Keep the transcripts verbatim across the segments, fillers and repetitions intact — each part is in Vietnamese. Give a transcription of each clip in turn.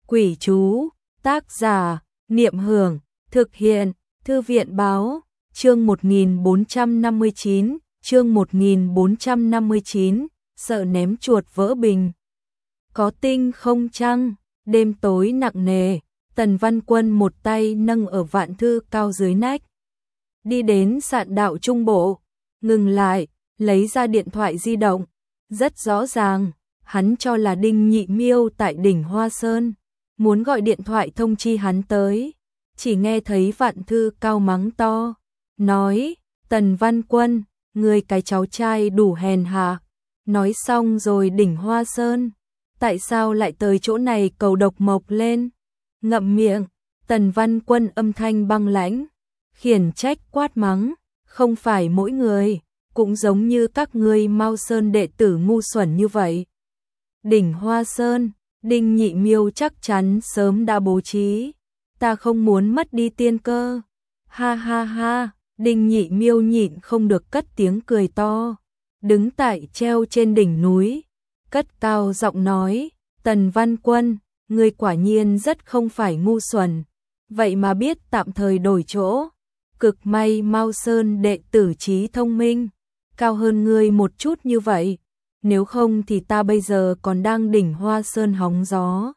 Quỷ chú, tác giả, Niệm Hưởng, thực hiện, Thư viện báo, chương một nghìn bốn trăm năm mươi chín, chương một nghìn bốn trăm năm mươi chín, sợ ném chuột vỡ bình. Có tinh không trăng, đêm tối nặng nề, Tần Văn Quân một tay nâng ở vạn thư cao dưới nách. Đi đến sạn đạo trung bộ, ngừng lại, lấy ra điện thoại di động. Rất rõ ràng, hắn cho là Đinh Nhị Miêu tại đỉnh Hoa Sơn, muốn gọi điện thoại thông chi hắn tới. Chỉ nghe thấy vạn thư cao mắng to, nói, Tần Văn Quân, ngươi cái cháu trai đủ hèn hạ. Nói xong rồi đỉnh Hoa Sơn, tại sao lại tới chỗ này cầu độc mộc lên? Ngậm miệng, Tần Văn Quân âm thanh băng lãnh, khiển trách quát mắng, không phải mỗi người, cũng giống như các ngươi Mao Sơn đệ tử ngu xuẩn như vậy. Đỉnh Hoa Sơn, Đinh Nhị Miêu chắc chắn sớm đã bố trí, ta không muốn mất đi tiên cơ. Ha ha ha, Đinh Nhị Miêu nhịn không được cất tiếng cười to, đứng tại treo trên đỉnh núi, cất cao giọng nói, Tần Văn Quân, ngươi quả nhiên rất không phải ngu xuẩn, vậy mà biết tạm thời đổi chỗ. Cực may Mao Sơn đệ tử trí thông minh, cao hơn ngươi một chút như vậy, nếu không thì ta bây giờ còn đang đỉnh Hoa Sơn hóng gió.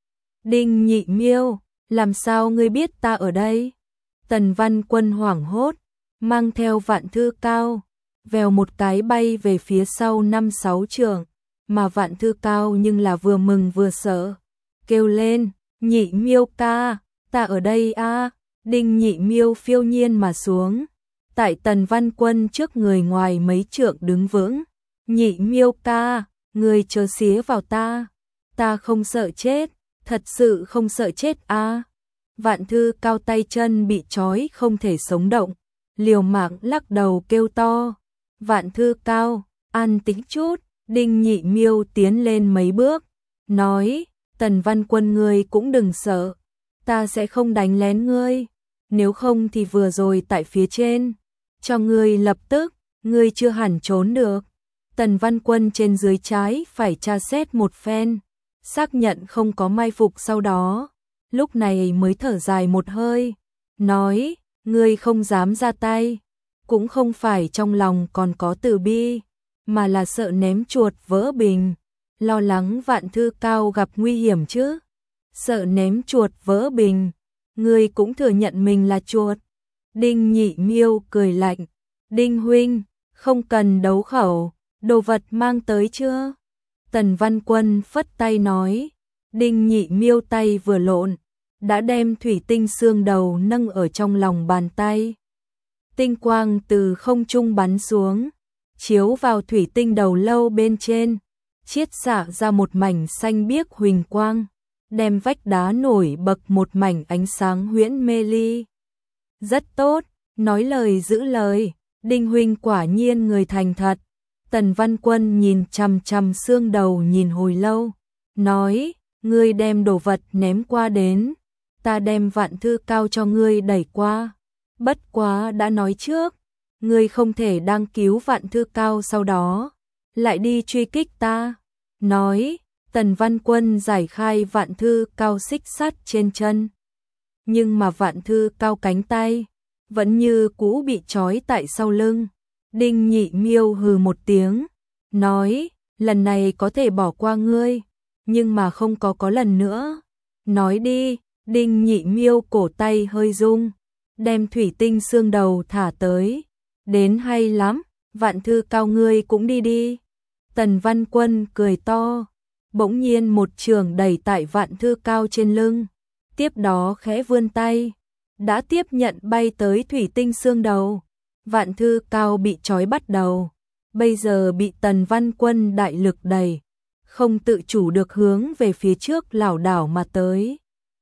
Đinh Nhị Miêu, làm sao ngươi biết ta ở đây? Tần Văn Quân hoảng hốt, mang theo vạn thư cao, vèo một cái bay về phía sau năm sáu trượng, mà vạn thư cao nhưng là vừa mừng vừa sợ, kêu lên, Nhị Miêu ca, ta ở đây a. À. Đinh Nhị Miêu phiêu nhiên mà xuống, tại Tần Văn Quân trước người ngoài mấy trượng đứng vững. Nhị Miêu ca, ngươi chớ xía vào ta, ta không sợ chết, thật sự không sợ chết a. À. Vạn thư cao tay chân bị trói không thể sống động, liều mạng lắc đầu kêu to, Vạn thư cao, an tĩnh chút. Đinh Nhị Miêu tiến lên mấy bước, nói, Tần Văn Quân ngươi cũng đừng sợ, ta sẽ không đánh lén ngươi, nếu không thì vừa rồi tại phía trên, cho ngươi lập tức, ngươi chưa hẳn trốn được. Tần Văn Quân trên dưới trái phải tra xét một phen, xác nhận không có mai phục sau đó, lúc này mới thở dài một hơi, nói, ngươi không dám ra tay, cũng không phải trong lòng còn có từ bi, mà là sợ ném chuột vỡ bình, lo lắng vạn thư cao gặp nguy hiểm chứ. Sợ ném chuột vỡ bình, ngươi cũng thừa nhận mình là chuột. Đinh Nhị Miêu cười lạnh, Đinh huynh, không cần đấu khẩu, đồ vật mang tới chưa? Tần Văn Quân phất tay nói, Đinh Nhị Miêu tay vừa lộn, đã đem thủy tinh xương đầu nâng ở trong lòng bàn tay. Tinh quang từ không trung bắn xuống, chiếu vào thủy tinh đầu lâu bên trên, chiết xạ ra một mảnh xanh biếc huỳnh quang, đem vách đá nổi bật một mảnh ánh sáng huyễn mê ly. Rất tốt, nói lời giữ lời, Đinh huynh quả nhiên người thành thật. Tần Văn Quân nhìn chằm chằm xương đầu nhìn hồi lâu, nói, ngươi đem đồ vật ném qua đến, ta đem vạn thư cao cho ngươi đẩy qua. Bất quá đã nói trước, ngươi không thể đang cứu vạn thư cao sau đó lại đi truy kích ta. Nói, Tần Văn Quân giải khai vạn thư cao xích sắt trên chân, nhưng mà vạn thư cao cánh tay vẫn như cũ bị trói tại sau lưng. Đinh Nhị Miêu hừ một tiếng, nói, lần này có thể bỏ qua ngươi, nhưng mà không có có lần nữa. Nói đi. Đinh Nhị Miêu cổ tay hơi rung, đem thủy tinh xương đầu thả tới. Đến hay lắm, vạn thư cao ngươi cũng đi đi. Tần Văn Quân cười to, bỗng nhiên một trường đẩy tại vạn thư cao trên lưng, tiếp đó khẽ vươn tay, đã tiếp nhận bay tới thủy tinh xương đầu. Vạn thư cao bị trói bắt đầu, bây giờ bị Tần Văn Quân đại lực đẩy, không tự chủ được hướng về phía trước lảo đảo mà tới.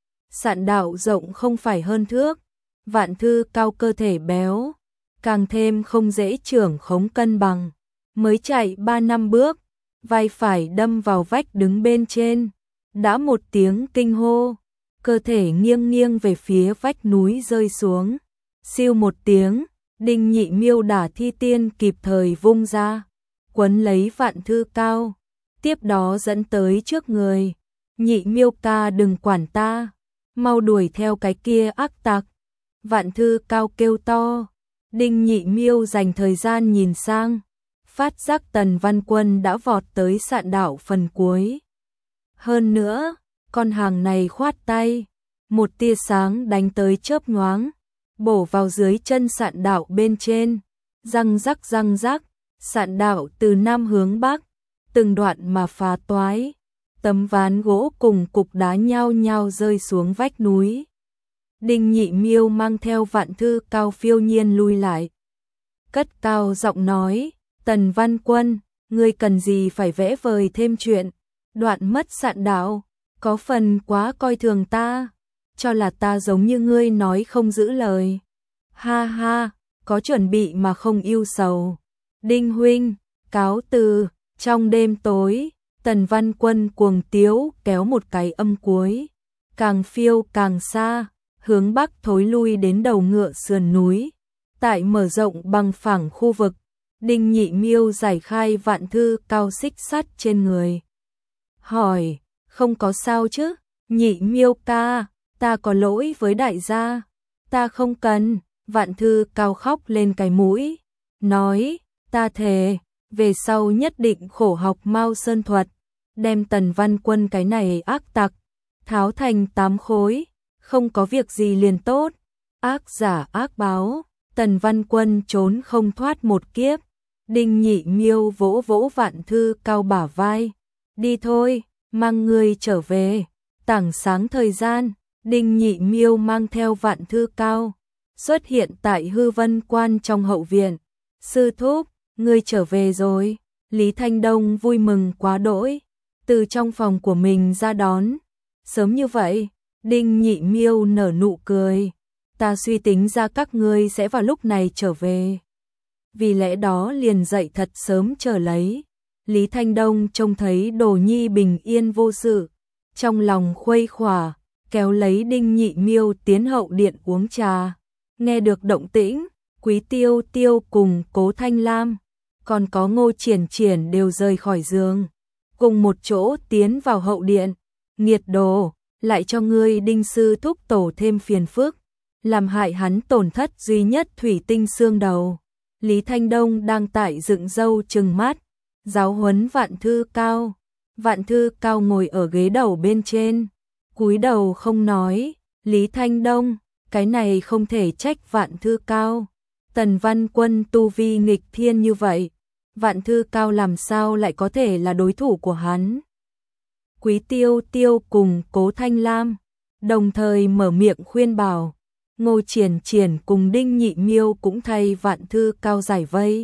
Sạn đạo rộng không phải hơn thước, vạn thư cao cơ thể béo, càng thêm không dễ trưởng khống cân bằng, mới chạy ba năm bước, vai phải đâm vào vách đứng bên trên, đã một tiếng kinh hô, cơ thể nghiêng nghiêng về phía vách núi rơi xuống. Siêu một tiếng, Đinh Nhị Miêu đả thi tiên kịp thời vung ra, quấn lấy vạn thư cao, tiếp đó dẫn tới trước người. Nhị Miêu ca đừng quản ta, mau đuổi theo cái kia ác tặc. Vạn Thư Cao kêu to. Đinh Nhị Miêu dành thời gian nhìn sang, phát giác Tần Văn Quân đã vọt tới sạn đảo phần cuối. Hơn nữa, con hàng này khoát tay, một tia sáng đánh tới chớp nhoáng, bổ vào dưới chân sạn đảo bên trên, răng rắc răng rắc, sạn đảo từ nam hướng bắc, từng đoạn mà phá toái, tấm ván gỗ cùng cục đá nhao nhao rơi xuống vách núi. Đinh Nhị Miêu mang theo Vạn Thư Cao phiêu nhiên lui lại. Cất cao giọng nói, Tần Văn Quân, ngươi cần gì phải vẽ vời thêm chuyện, đoạn mất sạn đảo, có phần quá coi thường ta, cho là ta giống như ngươi nói không giữ lời. Ha ha, có chuẩn bị mà không ưu sầu. Đinh huynh, cáo từ. Trong đêm tối, Tần Văn Quân cuồng tiếu kéo một cái âm cuối, càng phiêu càng xa, hướng bắc thối lui đến đầu ngựa sườn núi. Tại mở rộng bằng phẳng khu vực, Đinh Nhị Miêu giải khai Vạn Thư Cao xích sắt trên người. Hỏi, không có sao chứ? Nhị Miêu ca, ta có lỗi với đại gia. Ta không cần. Vạn Thư Cao khóc lên cái mũi, nói, ta thề, về sau nhất định khổ học Mao Sơn thuật, đem Tần Văn Quân cái này ác tặc, tháo thành tám khối, không có việc gì liền tốt. Ác giả ác báo, Tần Văn Quân trốn không thoát một kiếp. Đinh Nhị Miêu vỗ vỗ Vạn Thư Cao bả vai, đi thôi, mang người trở về. Tảng sáng thời gian, Đinh Nhị Miêu mang theo Vạn Thư Cao, xuất hiện tại Hư Vân Quan trong hậu viện. Sư thúc, ngươi trở về rồi. Lý Thanh Đông vui mừng quá đỗi, từ trong phòng của mình ra đón. Sớm như vậy? Đinh Nhị Miêu nở nụ cười. Ta suy tính ra các ngươi sẽ vào lúc này trở về, vì lẽ đó liền dậy thật sớm chờ lấy. Lý Thanh Đông trông thấy Đồ Nhi bình yên vô sự, trong lòng khuây khỏa, kéo lấy Đinh Nhị Miêu tiến hậu điện uống trà. Nghe được động tĩnh, Quý Tiêu Tiêu cùng Cố Thanh Lam, còn có Ngô Triển Triển đều rời khỏi giường, cùng một chỗ tiến vào hậu điện. Nghiệt đồ, lại cho ngươi Đinh sư thúc tổ thêm phiền phức, làm hại hắn tổn thất duy nhất thủy tinh xương đầu. Lý Thanh Đông đang tại dựng râu trừng mắt, giáo huấn Vạn Thư Cao. Vạn Thư Cao ngồi ở ghế đầu bên trên, cúi đầu không nói. Lý Thanh Đông, cái này không thể trách Vạn Thư Cao. Tần Văn Quân tu vi nghịch thiên như vậy, Vạn Thư Cao làm sao lại có thể là đối thủ của hắn? Quý Tiêu Tiêu cùng Cố Thanh Lam đồng thời mở miệng khuyên bảo. Ngô Triển Triển cùng Đinh Nhị Miêu cũng thay Vạn Thư Cao giải vây.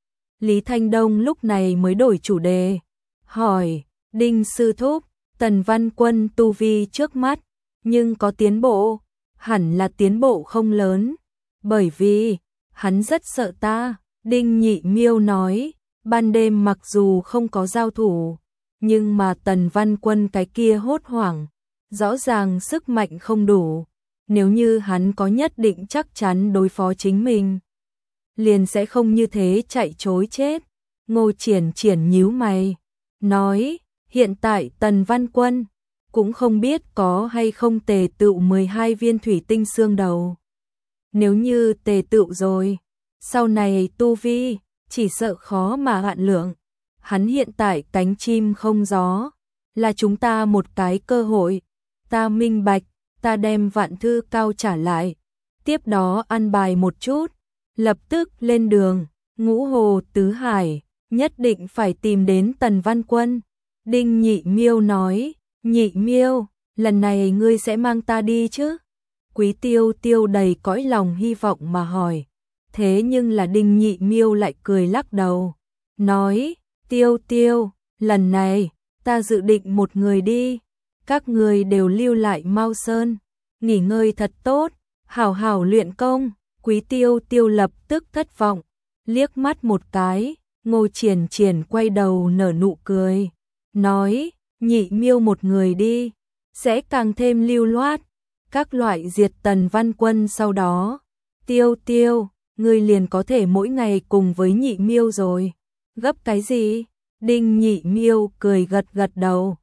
Lý Thanh Đông lúc này mới đổi chủ đề, hỏi, Đinh sư thúc, Tần Văn Quân tu vi trước mắt, nhưng có tiến bộ, hẳn là tiến bộ không lớn, bởi vì hắn rất sợ ta. Đinh Nhị Miêu nói, ban đêm mặc dù không có giao thủ, nhưng mà Tần Văn Quân cái kia hốt hoảng, rõ ràng sức mạnh không đủ. Nếu như hắn có nhất định chắc chắn đối phó chính mình, liền sẽ không như thế chạy trối chết. Ngô Triển Triển nhíu mày, nói, hiện tại Tần Văn Quân cũng không biết có hay không tề tựu mười hai viên thủy tinh xương đầu. Nếu như tề tựu rồi, sau này tu vi chỉ sợ khó mà hạn lượng. Hắn hiện tại cánh chim không gió, là chúng ta một cái cơ hội. Ta minh bạch, ta đem Vạn Thư Cao trả lại, tiếp đó ăn bài một chút, lập tức lên đường. Ngũ Hồ Tứ Hải, nhất định phải tìm đến Tần Văn Quân. Đinh Nhị Miêu nói, Nhị Miêu, lần này ngươi sẽ mang ta đi chứ? Quý Tiêu Tiêu đầy cõi lòng hy vọng mà hỏi. Thế nhưng là Đinh Nhị Miêu lại cười lắc đầu, nói, Tiêu Tiêu, lần này, ta dự định một người đi. Các người đều lưu lại Mao Sơn, nghỉ ngơi thật tốt, hảo hảo luyện công. Quý Tiêu Tiêu lập tức thất vọng, liếc mắt một cái. Ngô Triển Triển quay đầu nở nụ cười, nói, Nhị Miêu một người đi, sẽ càng thêm lưu loát. Các loại diệt Tần Văn Quân sau đó, Tiêu Tiêu, ngươi liền có thể mỗi ngày cùng với Nhị Miêu rồi. Gấp cái gì? Đinh Nhị Miêu cười gật gật đầu.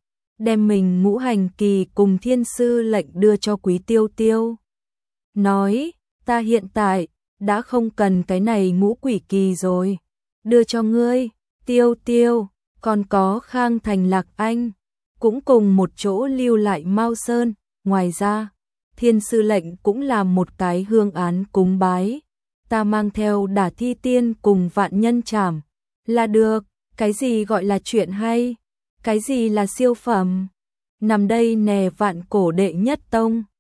đem mình ngũ hành kỳ cùng thiên sư lệnh đưa cho Quý Tiêu Tiêu. Nói, ta hiện tại, đã không cần cái này ngũ quỷ kỳ rồi. Đưa cho ngươi, Tiêu Tiêu, còn có Khang Thành Lạc Anh, cũng cùng một chỗ lưu lại Mao Sơn. Ngoài ra, thiên sư lệnh cũng làm một cái hương án cúng bái. Ta mang theo Đả Thi Tiên cùng Vạn Nhân Trảm là được. Cái gì gọi là chuyện hay? Cái gì là siêu phẩm? Nằm đây nè, vạn cổ đệ nhất tông.